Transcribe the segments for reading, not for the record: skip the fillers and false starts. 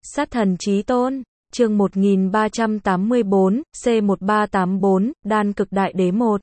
Sát thần chí tôn, chương 1384, C1384, đan cực đại đế 1.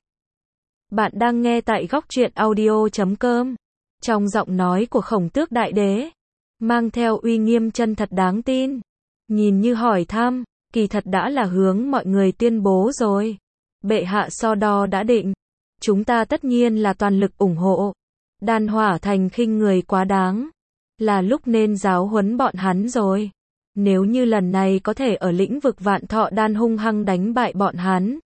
Bạn đang nghe tại góc truyện audio.com. Trong giọng nói của Khổng Tước đại đế, mang theo uy nghiêm chân thật đáng tin. Nhìn như hỏi thăm, kỳ thật đã là hướng mọi người tuyên bố rồi. Bệ hạ so đo đã định. Chúng ta tất nhiên là toàn lực ủng hộ. Đan Hỏa Thành khinh người quá đáng. Là lúc nên giáo huấn bọn hắn rồi. Nếu như lần này có thể ở lĩnh vực Vạn Thọ Đan hung hăng đánh bại bọn hắn.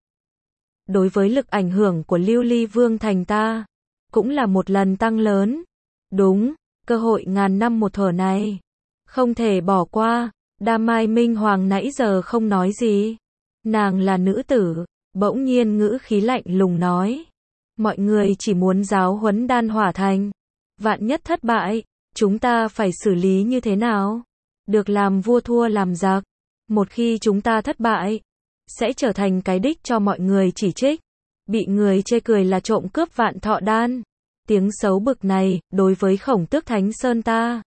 Đối với lực ảnh hưởng của Lưu Ly Vương Thành ta, cũng là một lần tăng lớn. Đúng, cơ hội ngàn năm một thở này. Không thể bỏ qua. Đa Mai Minh Hoàng nãy giờ không nói gì. Nàng là nữ tử, bỗng nhiên ngữ khí lạnh lùng nói. Mọi người chỉ muốn giáo huấn Đan Hỏa Thành. Vạn nhất thất bại, chúng ta phải xử lý như thế nào? Được làm vua thua làm giặc. Một khi chúng ta thất bại, sẽ trở thành cái đích cho mọi người chỉ trích. Bị người chê cười là trộm cướp Vạn Thọ Đan. Tiếng xấu bực này, đối với Khổng Tước Thánh Sơn ta,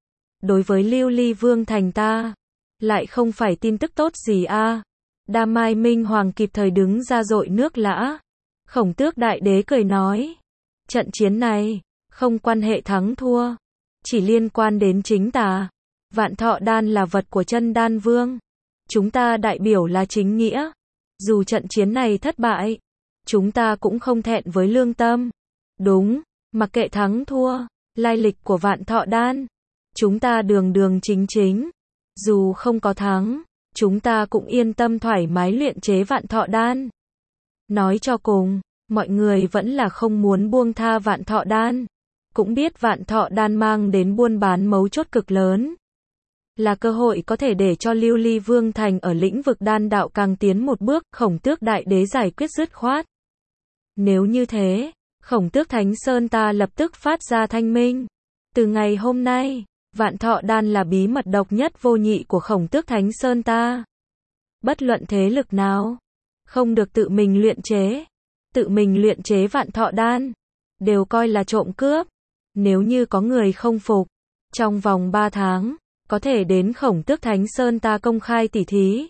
đối với Lưu Ly Vương Thành ta, lại không phải tin tức tốt gì a. Đa Mai Minh Hoàng kịp thời đứng ra dội nước lã. Khổng Tước đại đế cười nói, trận chiến này, không quan hệ thắng thua, chỉ liên quan đến chính ta. Vạn Thọ Đan là vật của chân đan vương. Chúng ta đại biểu là chính nghĩa. Dù trận chiến này thất bại, chúng ta cũng không thẹn với lương tâm. Đúng, mặc kệ thắng thua, lai lịch của Vạn Thọ Đan, chúng ta đường đường chính chính. Dù không có thắng, chúng ta cũng yên tâm thoải mái luyện chế Vạn Thọ Đan. Nói cho cùng, mọi người vẫn là không muốn buông tha Vạn Thọ Đan. Cũng biết Vạn Thọ Đan mang đến buôn bán mấu chốt cực lớn. Là cơ hội có thể để cho Lưu Ly Vương Thành ở lĩnh vực đan đạo càng tiến một bước. Khổng Tước đại đế giải quyết dứt khoát. Nếu như thế, Khổng Tước Thánh Sơn ta lập tức phát ra thanh minh. Từ ngày hôm nay, Vạn Thọ Đan là bí mật độc nhất vô nhị của Khổng Tước Thánh Sơn ta. Bất luận thế lực nào, không được tự mình luyện chế. Tự mình luyện chế Vạn Thọ Đan, đều coi là trộm cướp. Nếu như có người không phục, trong vòng 3 tháng, có thể đến Khổng Tước Thánh Sơn ta công khai tỉ thí.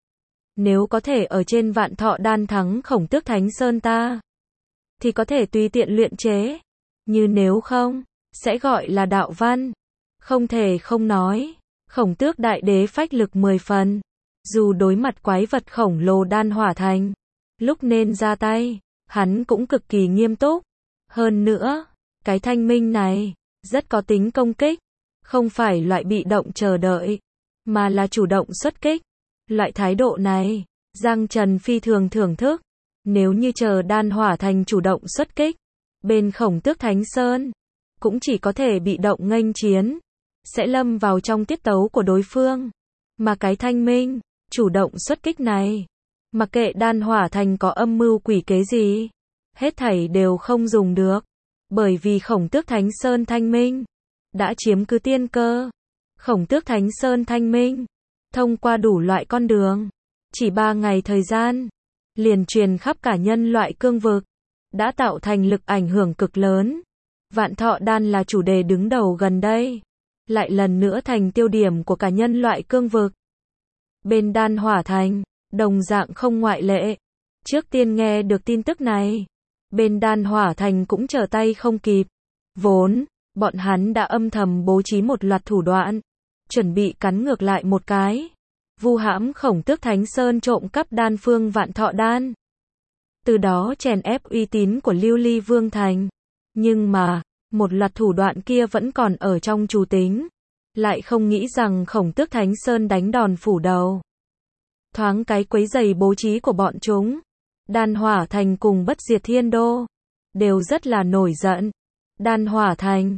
Nếu có thể ở trên Vạn Thọ Đan thắng Khổng Tước Thánh Sơn ta, thì có thể tùy tiện luyện chế. Như nếu không, sẽ gọi là đạo văn. Không thể không nói, Khổng Tước đại đế phách lực 10 phần. Dù đối mặt quái vật khổng lồ Đan Hỏa Thành, lúc nên ra tay, hắn cũng cực kỳ nghiêm túc. Hơn nữa, cái thanh minh này, rất có tính công kích. Không phải loại bị động chờ đợi, mà là chủ động xuất kích. Loại thái độ này, Giang Trần phi thường thưởng thức. Nếu như chờ Đan Hỏa Thành chủ động xuất kích, bên Khổng Tước Thánh Sơn, cũng chỉ có thể bị động nghênh chiến. Sẽ lâm vào trong tiết tấu của đối phương. Mà cái thanh minh, chủ động xuất kích này, mặc kệ Đan Hỏa Thành có âm mưu quỷ kế gì, hết thảy đều không dùng được. Bởi vì Khổng Tước Thánh Sơn thanh minh đã chiếm cứ tiên cơ. Khổng Tước Thánh Sơn thanh minh, thông qua đủ loại con đường, chỉ 3 ngày thời gian, liền truyền khắp cả nhân loại cương vực, đã tạo thành lực ảnh hưởng cực lớn. Vạn Thọ Đan là chủ đề đứng đầu gần đây, lại lần nữa thành tiêu điểm của cả nhân loại cương vực. Bên Đan Hỏa Thành, đồng dạng không ngoại lệ. Trước tiên nghe được tin tức này, bên Đan Hỏa Thành cũng trở tay không kịp. Vốn, bọn hắn đã âm thầm bố trí một loạt thủ đoạn, chuẩn bị cắn ngược lại một cái, vu hãm Khổng Tước Thánh Sơn trộm cắp đan phương Vạn Thọ Đan. Từ đó chèn ép uy tín của Lưu Ly Vương Thành. Nhưng mà, một loạt thủ đoạn kia vẫn còn ở trong chủ tính. Lại không nghĩ rằng Khổng Tước Thánh Sơn đánh đòn phủ đầu. Thoáng cái quấy rầy bố trí của bọn chúng. Đan Hỏa Thành cùng Bất Diệt Thiên Đô đều rất là nổi giận. Đan Hỏa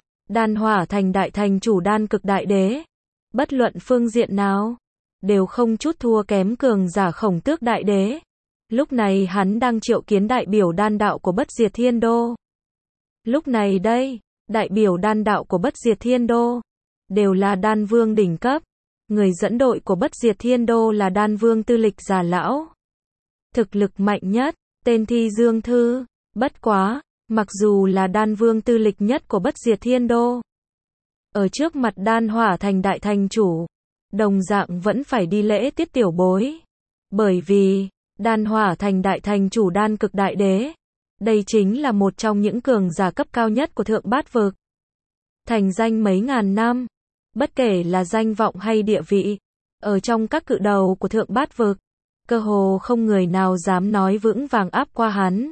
Thành đại thành chủ Đan Cực đại đế, bất luận phương diện nào, đều không chút thua kém cường giả Khổng Tước đại đế. Lúc này hắn đang triệu kiến đại biểu đan đạo của Bất Diệt Thiên Đô. Lúc này đây, đại biểu đan đạo của Bất Diệt Thiên Đô đều là đan vương đỉnh cấp. Người dẫn đội của Bất Diệt Thiên Đô là đan vương tư lịch già lão. Thực lực mạnh nhất, tên Thi Dương Thư. Bất quá, mặc dù là đan vương tư lịch nhất của Bất Diệt Thiên Đô, ở trước mặt Đan Hỏa Thành đại thành chủ, đồng dạng vẫn phải đi lễ tiết tiểu bối. Bởi vì, Đan Hỏa Thành đại thành chủ Đan Cực Đại Đế, đây chính là một trong những cường giả cấp cao nhất của Thượng Bát Vực. Thành danh mấy ngàn năm, bất kể là danh vọng hay địa vị, ở trong các cự đầu của Thượng Bát Vực, cơ hồ không người nào dám nói vững vàng áp qua hắn.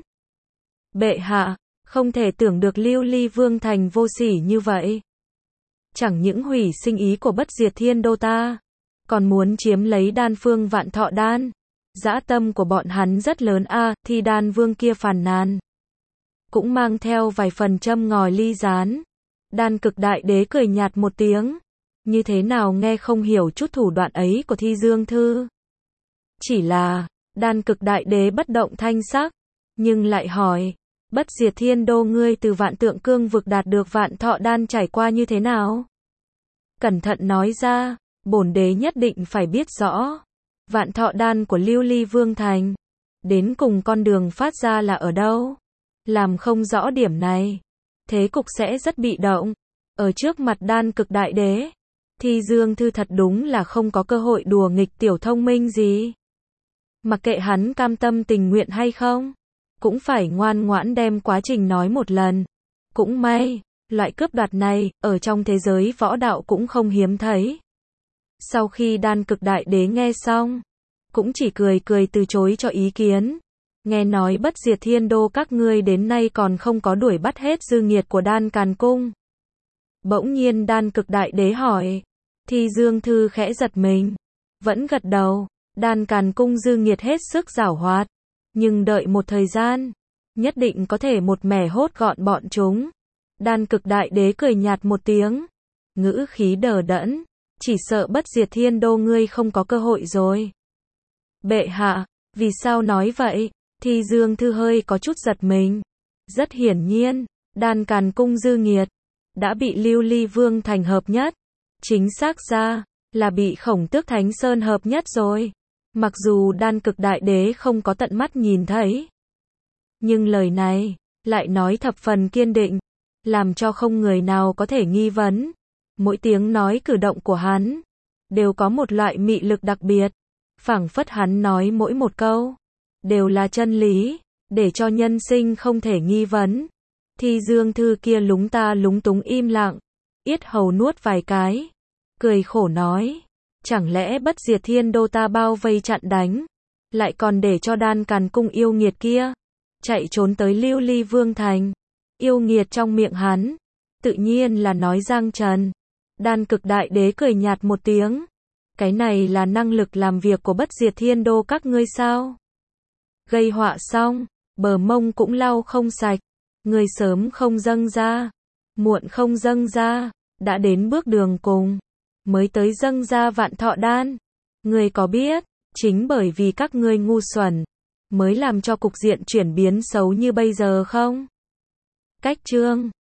Bệ hạ, không thể tưởng được Lưu Ly Vương Thành vô sỉ như vậy. Chẳng những hủy sinh ý của Bất Diệt Thiên Đô ta, còn muốn chiếm lấy Đan Phương Vạn Thọ Đan. Dã tâm của bọn hắn rất lớn a, thì Đan Vương kia phàn nàn. Cũng mang theo vài phần châm ngòi ly gián. Đan Cực Đại Đế cười nhạt một tiếng. Như thế nào nghe không hiểu chút thủ đoạn ấy của Thi Dương Thư. Chỉ là, Đan Cực Đại Đế bất động thanh sắc, nhưng lại hỏi, Bất Diệt Thiên Đô ngươi từ Vạn Tượng Cương vực đạt được Vạn Thọ Đan trải qua như thế nào? Cẩn thận nói ra, bổn đế nhất định phải biết rõ. Vạn Thọ Đan của Lưu Ly Vương Thành, đến cùng con đường phát ra là ở đâu? Làm không rõ điểm này, thế cục sẽ rất bị động. Ở trước mặt Đan Cực Đại Đế, Thi Dương Thư thật đúng là không có cơ hội đùa nghịch tiểu thông minh gì. Mặc kệ hắn cam tâm tình nguyện hay không, cũng phải ngoan ngoãn đem quá trình nói một lần. Cũng may, loại cướp đoạt này, ở trong thế giới võ đạo cũng không hiếm thấy. Sau khi Đan Cực Đại Đế nghe xong, cũng chỉ cười cười từ chối cho ý kiến. Nghe nói Bất Diệt Thiên Đô các ngươi đến nay còn không có đuổi bắt hết dư nghiệt của Đan Càn Cung. Bỗng nhiên Đan Cực Đại Đế hỏi, Thi Dương Thư khẽ giật mình, vẫn gật đầu. Đan Càn Cung dư nghiệt hết sức giảo hoạt, nhưng đợi một thời gian, nhất định có thể một mẻ hốt gọn bọn chúng. Đan Cực Đại Đế cười nhạt một tiếng, ngữ khí đờ đẫn, chỉ sợ Bất Diệt Thiên Đô ngươi không có cơ hội rồi. Bệ hạ, vì sao nói vậy? Thi Dương Thư hơi có chút giật mình. Rất hiển nhiên, Đan Càn Cung dư nghiệt đã bị Lưu Ly Vương Thành hợp nhất. Chính xác ra là bị Khổng Tước Thánh Sơn hợp nhất rồi. Mặc dù Đan Cực Đại Đế không có tận mắt nhìn thấy, nhưng lời này lại nói thập phần kiên định, làm cho không người nào có thể nghi vấn. Mỗi tiếng nói cử động của hắn đều có một loại mị lực đặc biệt, phảng phất hắn nói mỗi một câu đều là chân lý, để cho nhân sinh không thể nghi vấn. Thi Dương Thư kia lúng ta lúng túng im lặng, yết hầu nuốt vài cái, cười khổ nói, chẳng lẽ Bất Diệt Thiên Đô ta bao vây chặn đánh, lại còn để cho Đan Càn Cung yêu nghiệt kia chạy trốn tới Lưu Ly Vương Thành. Yêu nghiệt trong miệng hắn, tự nhiên là nói Giang Trần. Đan Cực Đại Đế cười nhạt một tiếng, cái này là năng lực làm việc của Bất Diệt Thiên Đô các ngươi sao? Gây họa xong, bờ mông cũng lau không sạch, người sớm không dâng ra, muộn không dâng ra, đã đến bước đường cùng, mới tới dâng ra Vạn Thọ Đan. Người có biết, chính bởi vì các ngươi ngu xuẩn, mới làm cho cục diện chuyển biến xấu như bây giờ không? Cách chương